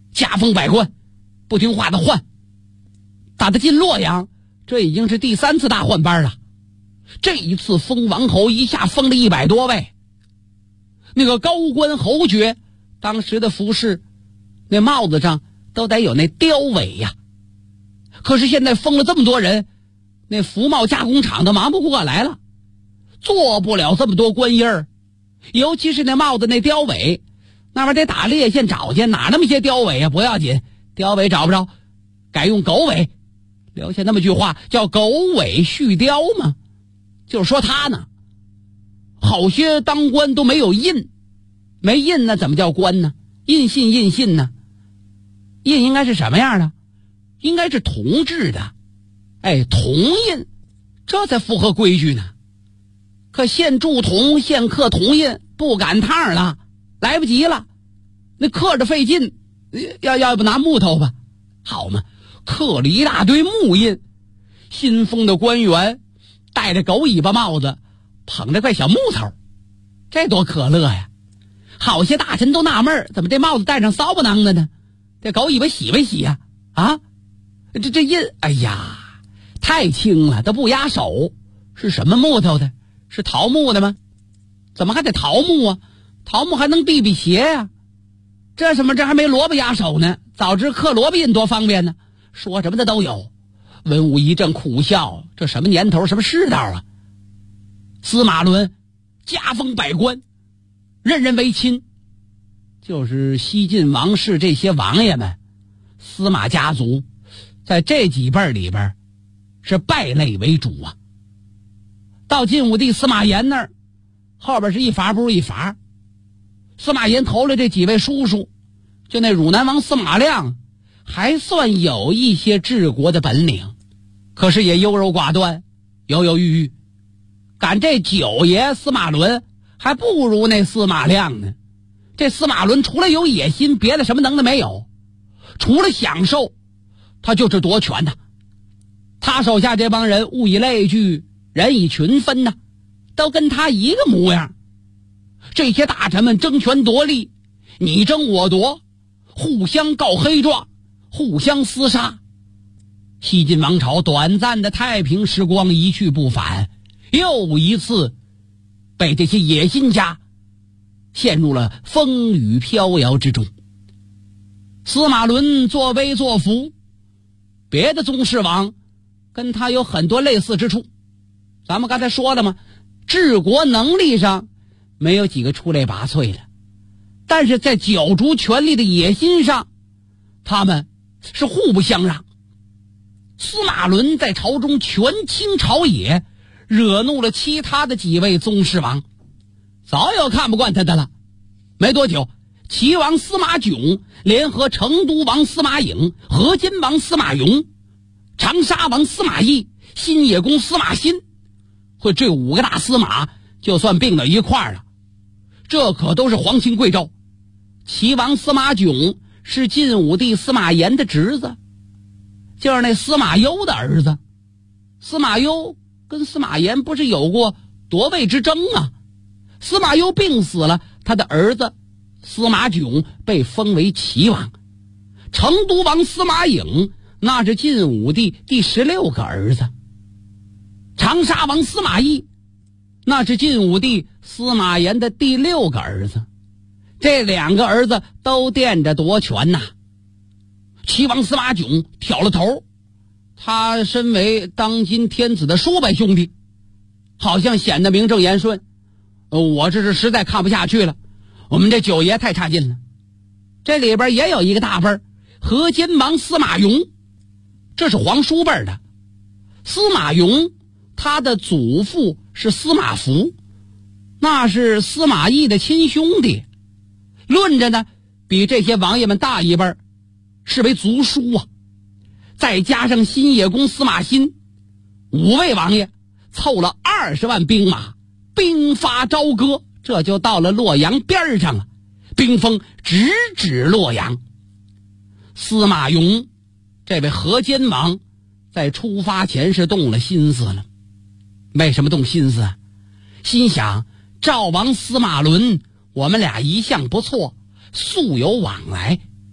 家风百官，不听话的换。打得进洛阳，这已经是第3次大换班了。这一次封王侯，一下封了100多位。那个高官侯爵当时的服饰，那帽子上都得有那雕尾呀。可是现在封了这么多人，那服帽加工厂都忙不过来了，做不了这么多官印儿。尤其是那帽子那雕尾，那玩意儿得打猎线找去，哪那么些雕尾啊？不要紧，雕尾找不着，改用狗尾，留下那么句话叫狗尾续貂嘛，就是说他呢，好些当官都没有印，没印那怎么叫官呢？印信呢？印应该是什么样的？应该是铜制的，铜印，这才符合规矩呢。可现铸铜现刻铜印不赶趟了，来不及了，那刻着费劲，要不拿木头吧？好嘛，刻了一大堆木印，新封的官员戴着狗尾巴帽子，捧着块小木头，这多可乐呀！好些大臣都纳闷，怎么这帽子戴上骚不囔的呢？这狗尾巴洗没洗呀？这印，哎呀，太轻了，都不压手。是什么木头的？是桃木的吗？怎么还得桃木啊？桃木还能避邪呀？这还没萝卜压手呢，早知刻萝卜印多方便呢。说什么的都有。文武一阵苦笑，这什么年头，什么世道啊？司马伦加封百官，任人为亲，就是西晋王室这些王爷们，司马家族在这几辈里边是败类为主啊。到晋武帝司马炎那儿，后边是一伐不如一伐。司马炎投了这几位叔叔，就那汝南王司马亮还算有一些治国的本领，可是也优柔寡断，犹犹豫豫。赶这九爷司马伦还不如那司马亮呢。这司马伦除了有野心，别的什么能耐没有，除了享受，他就是夺权的。他手下这帮人物以类聚，人以群分呐，都跟他一个模样。这些大臣们争权夺利，你争我夺，互相告黑状，互相厮杀。西晋王朝短暂的太平时光一去不返，又一次被这些野心家陷入了风雨飘摇之中。司马伦作威作福，别的宗室王跟他有很多类似之处。咱们刚才说了嘛，治国能力上没有几个出类拔萃的，但是在角逐权力的野心上，他们是互不相让。司马伦在朝中权倾朝野，惹怒了其他的几位宗室王，早有看不惯他的了。没多久，齐王司马囧联合成都王司马颖、河间王司马颙、长沙王司马懿、新野公司马欣，这5个大司马就算并到一块儿了。这可都是皇亲贵胄。齐王司马囧是晋武帝司马炎的侄子，就是那司马攸的儿子。司马攸跟司马炎不是有过夺位之争啊？司马攸病死了，他的儿子司马囧被封为齐王。成都王司马颖那是晋武帝第16个儿子。长沙王司马懿那是晋武帝司马炎的第6个儿子。这2个儿子都惦着夺权呐。齐王司马囧挑了头，他身为当今天子的叔伯兄弟，好像显得名正言顺。我这是实在看不下去了，我们这九爷太差劲了。这里边也有一个大辈儿，河间王司马颙，这是皇叔辈的。司马颙他的祖父是司马孚，那是司马懿的亲兄弟，论着呢比这些王爷们大一辈，是为族叔啊。再加上新野公司马欣，5位王爷凑了20万兵马，兵发朝歌，这就到了洛阳边上了。兵锋直指洛阳。司马颙这位河间王在出发前是动了心思了。为什么动心思啊？心想赵王司马伦我们俩一向不错，素有往来，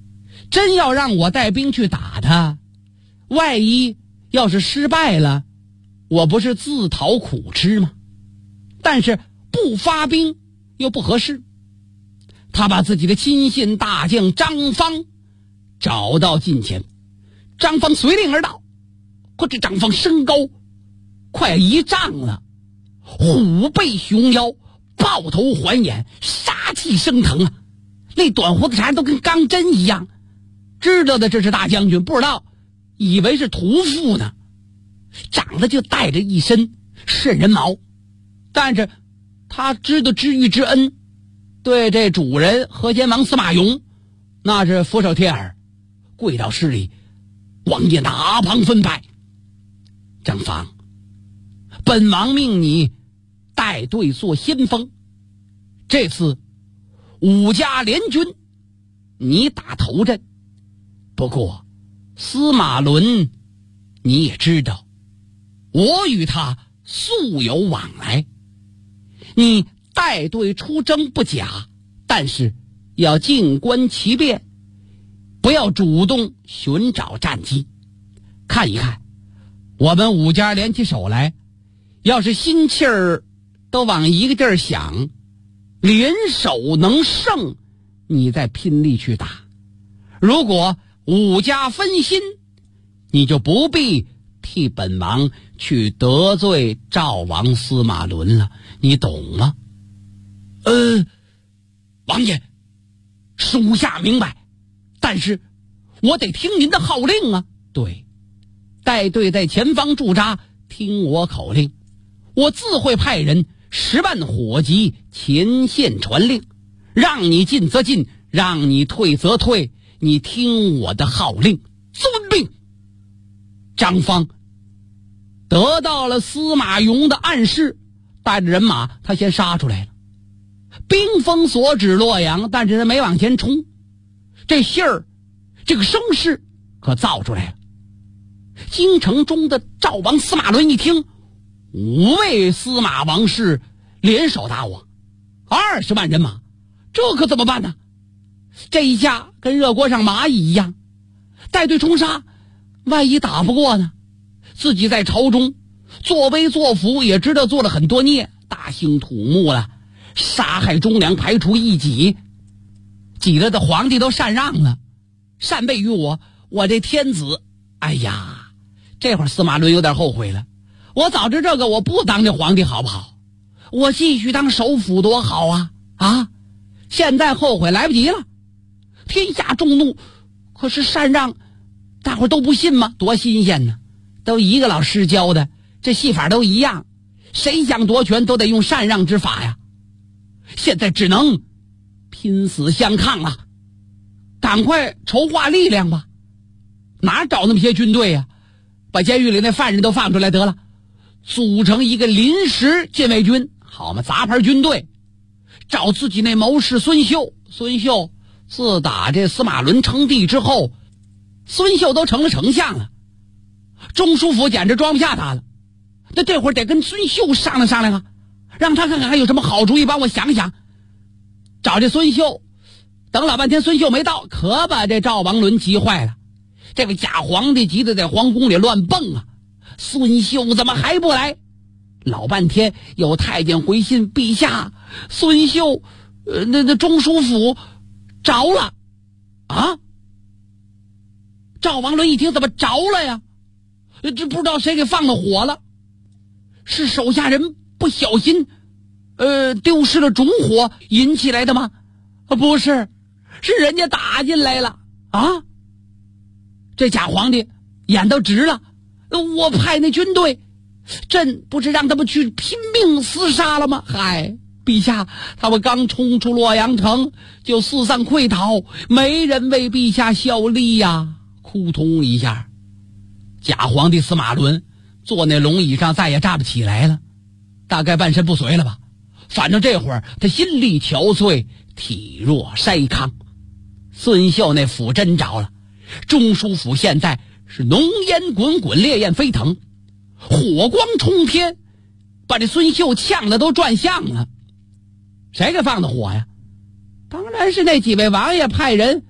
真要让我带兵去打他，万一要是失败了，我不是自讨苦吃吗？但是不发兵又不合适。他把自己的亲信大将张方找到近前，张方随令而到。可这张方身高快1丈了，虎背熊腰，豹头环眼，杀气升腾啊！那短胡子茬都跟钢针一样。知道的这是大将军，不知道以为是屠夫呢。长得就带着一身瘆人毛，但是他知道知遇之恩，对这主人河间王司马雍那是俯首帖耳，跪到施礼，王爷哪旁分拜。张方，本王命你带队做先锋，这次5家联军你打头阵。不过司马伦你也知道，我与他素有往来，你带队出征不假，但是要静观其变，不要主动寻找战机。看一看我们5家联起手来，要是心气儿都往一个地儿想，联手能胜，你再拼力去打。如果5家分心，你就不必替本王去得罪赵王司马伦了，你懂吗？王爷，属下明白，但是我得听您的号令啊。对，带队在前方驻扎，听我口令，我自会派人10万火急前线传令，让你进则进，让你退则退，你听我的号令，遵命。张方得到了司马雍的暗示，带着人马他先杀出来了。兵锋所指洛阳，但是他没往前冲，这信儿这个声势可造出来了。京城中的赵王司马伦一听，5位司马王氏联手打我，20万人马，这可怎么办呢？这一下跟热锅上蚂蚁一样，带队冲杀，万一打不过呢？自己在朝中作威作福，也知道做了很多孽，大兴土木了，杀害忠良，排除异己，挤得的皇帝都禅让了，禅位于我，我这天子。哎呀，这会儿司马伦有点后悔了，我早知这个我不当这皇帝好不好？我继续当首辅多好啊！啊，现在后悔来不及了。天下众怒，可是禅让大伙儿都不信吗？多新鲜呢，都一个老师教的，这戏法都一样，谁想夺权都得用禅让之法呀。现在只能拼死相抗了，赶快筹划力量吧。哪找那么些军队呀？把监狱里那犯人都放出来得了，组成一个临时禁卫军，好嘛，杂牌军队。找自己那谋士孙秀，孙秀自打这司马伦称帝之后，孙秀都成了丞相了，中书府简直装不下他了。那这会儿得跟孙秀商量商量啊，让他看看还有什么好主意，帮我想想。找这孙秀，等老半天孙秀没到，可把这赵王伦急坏了。这位假皇帝急得在皇宫里乱蹦啊，孙秀怎么还不来？老半天有太监回信，陛下，孙秀那中书府着了啊！赵王伦一听，怎么着了呀？这不知道谁给放了火了，是手下人不小心丢失了烛火引起来的吗？不是，是人家打进来了啊！这假皇帝眼都直了，我派那军队，朕不是让他们去拼命厮杀了吗？嗨，陛下，他们刚冲出洛阳城就四散溃逃，没人为陛下效力呀！扑通一下，假皇帝司马伦坐那龙椅上再也站不起来了，大概半身不遂了吧。反正这会儿他心力憔悴，体弱筛糠。孙秀那府真着了，中书府现在是浓烟滚滚，烈焰飞腾，火光冲天，把这孙秀呛得都转向了。谁给放的火呀？当然是那几位王爷派人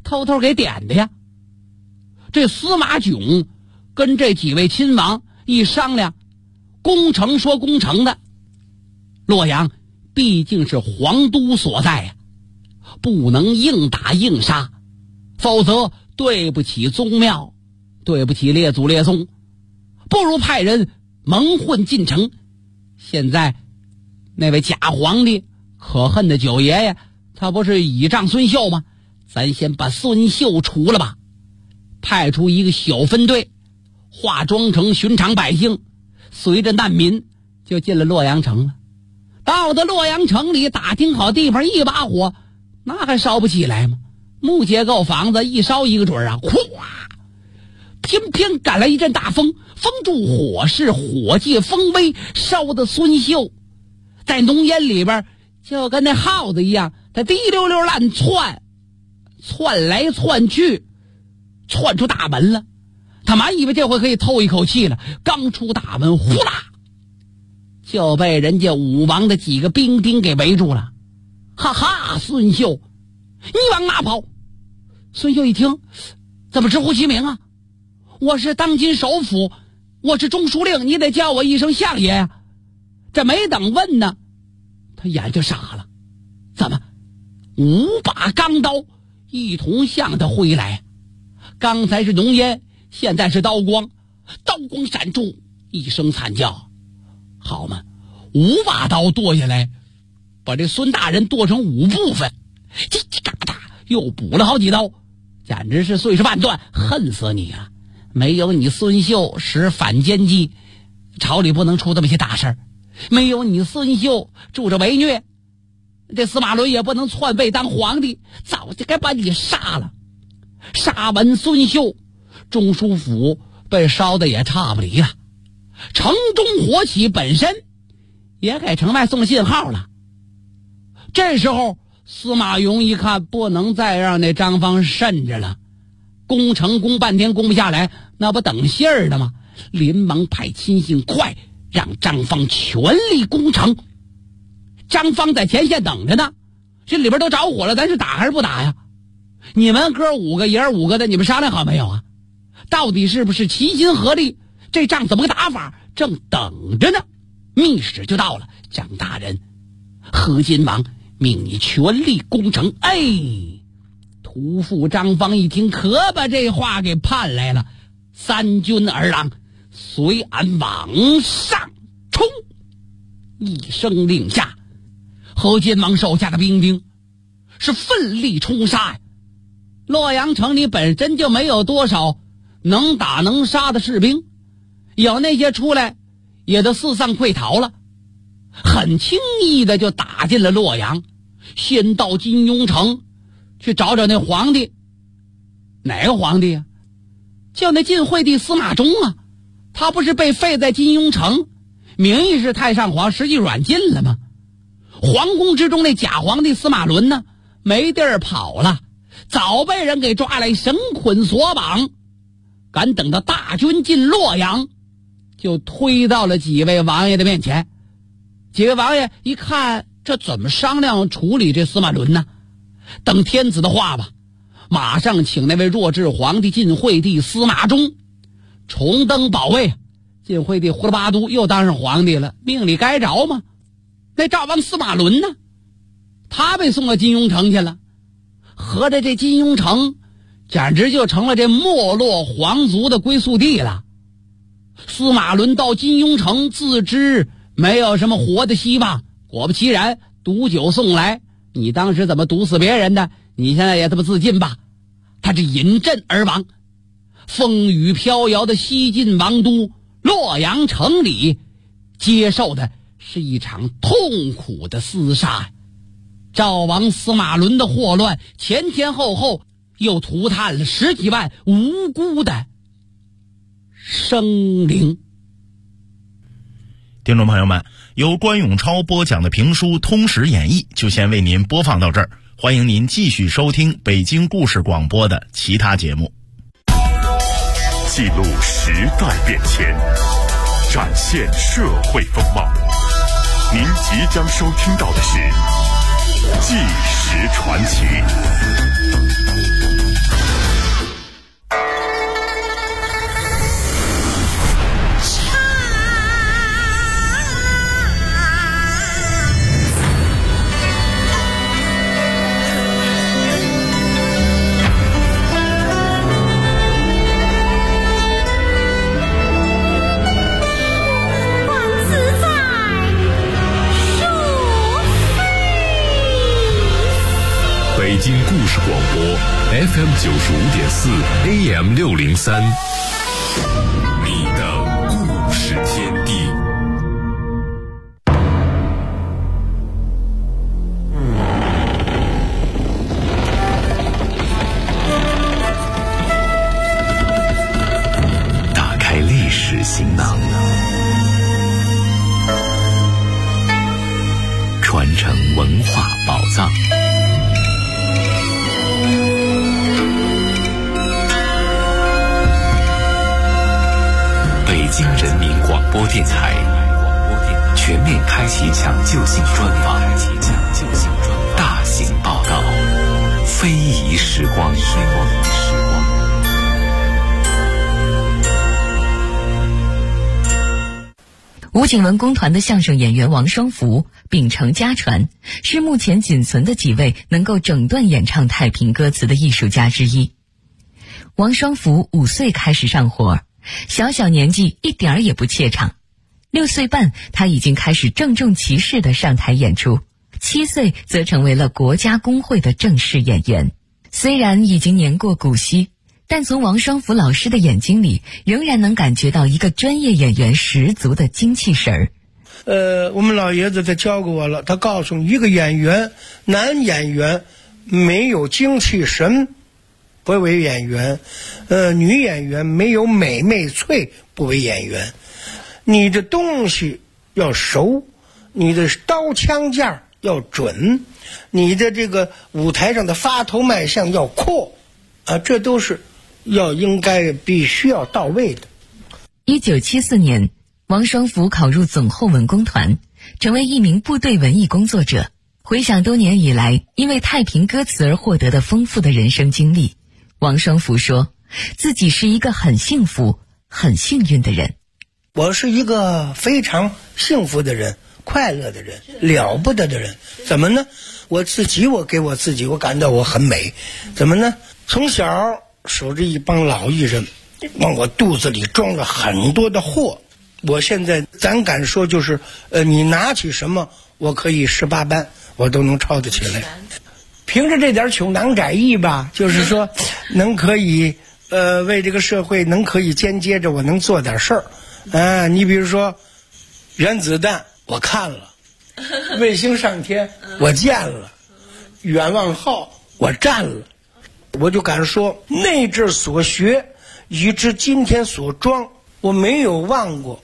偷偷给点的呀。这司马囧跟这几位亲王一商量，攻城说攻城的，洛阳毕竟是皇都所在呀，不能硬打硬杀，否则对不起宗庙，对不起列祖列宗，不如派人蒙混进城。现在那位假皇帝可恨的九爷爷，他不是倚仗孙秀吗？咱先把孙秀除了吧，派出一个小分队，化妆成寻常百姓，随着难民就进了洛阳城了。到了洛阳城里，打听好地方，一把火那还烧不起来吗？木结构房子一烧一个准啊！哗，偏偏赶来一阵大风，风助火势，火借风威，烧得孙秀在浓烟里边就跟那耗子一样，他滴溜溜乱窜来窜去，窜出大门了。他满以为这回可以透一口气了，刚出大门，呼啦就被人家武王的几个兵丁给围住了。哈哈，孙秀，你往哪跑？孙秀一听，怎么直呼其名啊？我是当今首辅，我是中书令，你得叫我一声相爷呀。这没等问呢，他眼就傻了。怎么5把钢刀一同向他挥来？刚才是浓烟，现在是刀光，刀光闪出，一声惨叫。好嘛，5把刀剁下来，把这孙大人剁成5部分，叽叽嘎嘎又补了好几刀，简直是碎尸万段，恨死你了！没有你孙秀使反间计，朝里不能出这么些大事儿；没有你孙秀助着为虐，这司马伦也不能篡位当皇帝，早就该把你杀了。杀完孙秀，中书府被烧的也差不离了，城中火起，本身也给城外送信号了。这时候司马雍一看，不能再让那张方慎着了，攻城攻半天攻不下来，那不等信儿的吗？连忙派亲信快让张方全力攻城。张方在前线等着呢，这里边都着火了，咱是打还是不打呀？你们哥5个爷儿5个的，你们商量好没有啊？到底是不是齐心合力？这仗怎么个打法？正等着呢，密使就到了。张大人，何金王命你全力攻城。哎，屠父张方一听，可把这话给盼来了。3军儿郎，随俺往上冲！一声令下，何金王手下的兵丁是奋力冲杀呀。洛阳城里本身就没有多少能打能杀的士兵，有那些出来也都四散溃逃了，很轻易的就打进了洛阳。先到金庸城去找找那皇帝。哪个皇帝啊？就那晋惠帝司马衷啊，他不是被废在金庸城，名义是太上皇，实际软禁了吗？皇宫之中那假皇帝司马伦呢，没地儿跑了，早被人给抓来绳捆索绑。赶等到大军进洛阳，就推到了几位王爷的面前。几位王爷一看，这怎么商量处理这司马伦呢？等天子的话吧，马上请那位弱智皇帝晋惠帝司马衷重登宝位。晋惠帝呼了巴都又当上皇帝了，命里该着吗？那赵王司马伦呢？他被送到金庸城去了。合着这金庸城简直就成了这没落皇族的归宿地了。司马伦到金庸城，自知没有什么活的希望，果不其然，毒酒送来。你当时怎么毒死别人的？你现在也这么自尽吧。他是饮鸩而亡。风雨飘摇的西晋王都洛阳城里，接受的是一场痛苦的厮杀。赵王司马伦的祸乱，前前后后又涂炭了10几万无辜的生灵。 听众朋友们，由关永超播讲的评书《通史演义》就先为您播放到这儿，欢迎您继续收听北京故事广播的其他节目。 记录时代变迁，展现社会风貌。您即将收听到的是《纪实传奇》。 北京故事广播 FM95.4 AM603， 你的故事天地。 打开历史行囊，传承文化宝藏。北京人民广播电台全面开启抢救性专访，大型报道，非遗时光。 吴景文工团的相声演员王双福秉承家传，是目前仅存的几位能够整段演唱太平歌词的艺术家之一。王双福5岁开始上活，小小年纪一点儿也不怯场。6岁半，他已经开始郑重其事地上台演出。7岁则成为了国家工会的正式演员。虽然已经年过古稀，但从王双福老师的眼睛里，仍然能感觉到一个专业演员十足的精气神儿。 我们老爷子他教过我了，他告诉一个演员，男演员没有精气神不为演员，女演员没有美媚脆不为演员。你的东西要熟，你的刀枪架要准，你的这个舞台上的发头卖相要阔啊，这都是应该必须要到位的。 1974年，王双福考入总后文工团，成为一名部队文艺工作者。回想多年以来因为太平歌词而获得的丰富的人生经历，王双福说自己是一个很幸福很幸运的人。 我是一个非常幸福的人，快乐的人，了不得的人。怎么呢？我给我自己我感到我很美。怎么呢？从小守着一帮老艺人，往我肚子里装了很多的货。我现在咱敢说就是你拿起什么我可以18般我都能抄得起来。凭着这点穷囊窄意吧，就是说能可以为这个社会能可以间接着我能做点事儿。你比如说原子弹我看了，卫星上天我见了，远望号我站了，我就敢说那阵所学以至今天所装我没有忘过。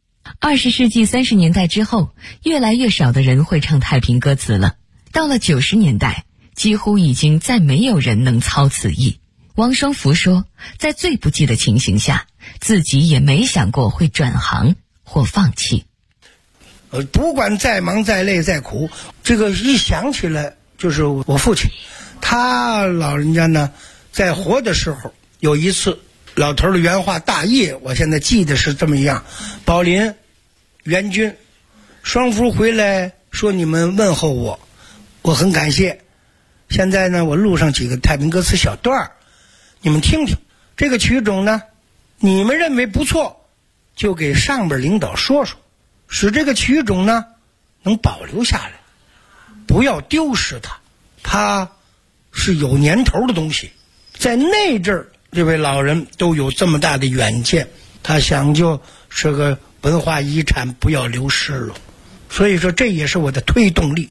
20世纪30年代之后，越来越少的人会唱太平歌词了。到了90年代，几乎已经再没有人能操此意。王双福说，在最不济的情形下，自己也没想过会转行或放弃。 不管再忙再累再苦，这个一想起来就是我父亲，他老人家呢在活的时候有一次老头的原话大意，我现在记得是这么样：宝林、袁军、双福回来说你们问候我，我很感谢。现在呢，我录上几个太平歌词小段儿，你们听听。这个曲种呢，你们认为不错，就给上边领导说说，使这个曲种呢能保留下来，不要丢失它。它是有年头的东西，在那阵儿这位老人都有这么大的远见，他想就是个文化遗产不要流失了。所以说这也是我的推动力。